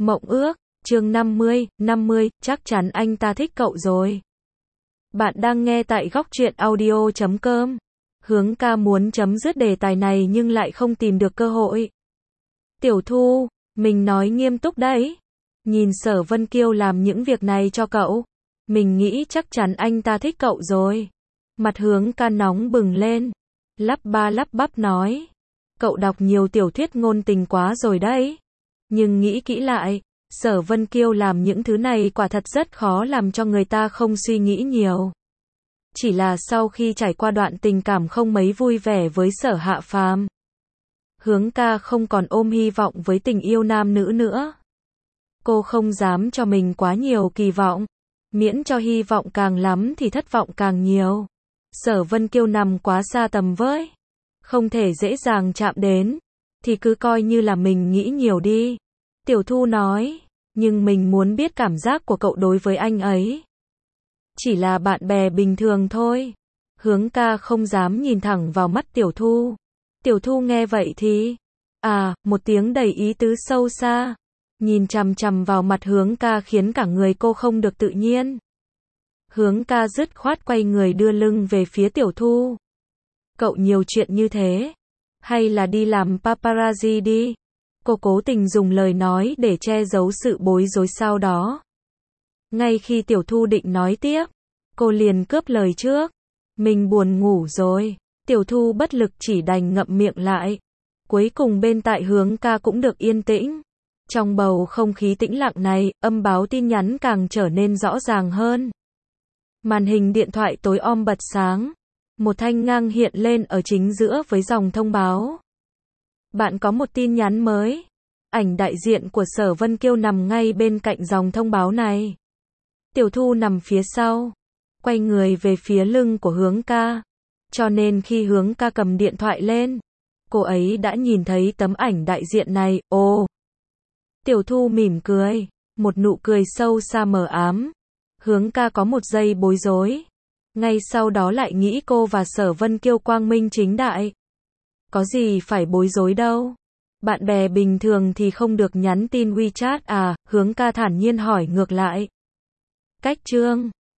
Mộng ước, chương 50, chắc chắn anh ta thích cậu rồi. Bạn đang nghe tại Góc Truyện Audio.com. Hướng ca muốn chấm dứt đề tài này nhưng lại không tìm được cơ hội. Tiểu Thu, mình nói nghiêm túc đấy. Nhìn Sở Vân Kiêu làm những việc này cho cậu. Mình nghĩ chắc chắn anh ta thích cậu rồi. Mặt Hướng ca nóng bừng lên. Lắp ba lắp bắp nói. Cậu đọc nhiều tiểu thuyết ngôn tình quá rồi đấy. Nhưng nghĩ kỹ lại, Sở Vân Kiêu làm những thứ này quả thật rất khó làm cho người ta không suy nghĩ nhiều. Chỉ là sau khi trải qua đoạn tình cảm không mấy vui vẻ với Sở Hạ Phàm, Hướng ca không còn ôm hy vọng với tình yêu nam nữ nữa. Cô không dám cho mình quá nhiều kỳ vọng, miễn cho hy vọng càng lắm thì thất vọng càng nhiều. Sở Vân Kiêu nằm quá xa tầm với, không thể dễ dàng chạm đến, thì cứ coi như là mình nghĩ nhiều đi. Tiểu Thu nói, nhưng mình muốn biết cảm giác của cậu đối với anh ấy. Chỉ là bạn bè bình thường thôi. Hướng ca không dám nhìn thẳng vào mắt Tiểu Thu. Tiểu Thu nghe vậy thì, một tiếng đầy ý tứ sâu xa. Nhìn chằm chằm vào mặt Hướng ca khiến cả người cô không được tự nhiên. Hướng ca dứt khoát quay người đưa lưng về phía Tiểu Thu. Cậu nhiều chuyện như thế, hay là đi làm paparazzi đi. Cô cố tình dùng lời nói để che giấu sự bối rối sau đó. Ngay khi Tiểu Thu định nói tiếp, cô liền cướp lời trước. Mình buồn ngủ rồi. Tiểu Thu bất lực chỉ đành ngậm miệng lại. Cuối cùng bên tại Hướng ca cũng được yên tĩnh. Trong bầu không khí tĩnh lặng này, âm báo tin nhắn càng trở nên rõ ràng hơn. Màn hình điện thoại tối om bật sáng. Một thanh ngang hiện lên ở chính giữa với dòng thông báo. Bạn có một tin nhắn mới. Ảnh đại diện của Sở Vân Kiêu nằm ngay bên cạnh dòng thông báo này. Tiểu Thu nằm phía sau, quay người về phía lưng của Hướng ca. Cho nên khi Hướng ca cầm điện thoại lên, cô ấy đã nhìn thấy tấm ảnh đại diện này. Ồ! Tiểu Thu mỉm cười, một nụ cười sâu xa mờ ám. Hướng ca có một giây bối rối. Ngay sau đó lại nghĩ cô và Sở Vân Kiêu quang minh chính đại. Có gì phải bối rối đâu. Bạn bè bình thường thì không được nhắn tin WeChat à? Hướng ca thản nhiên hỏi ngược lại. Cách chương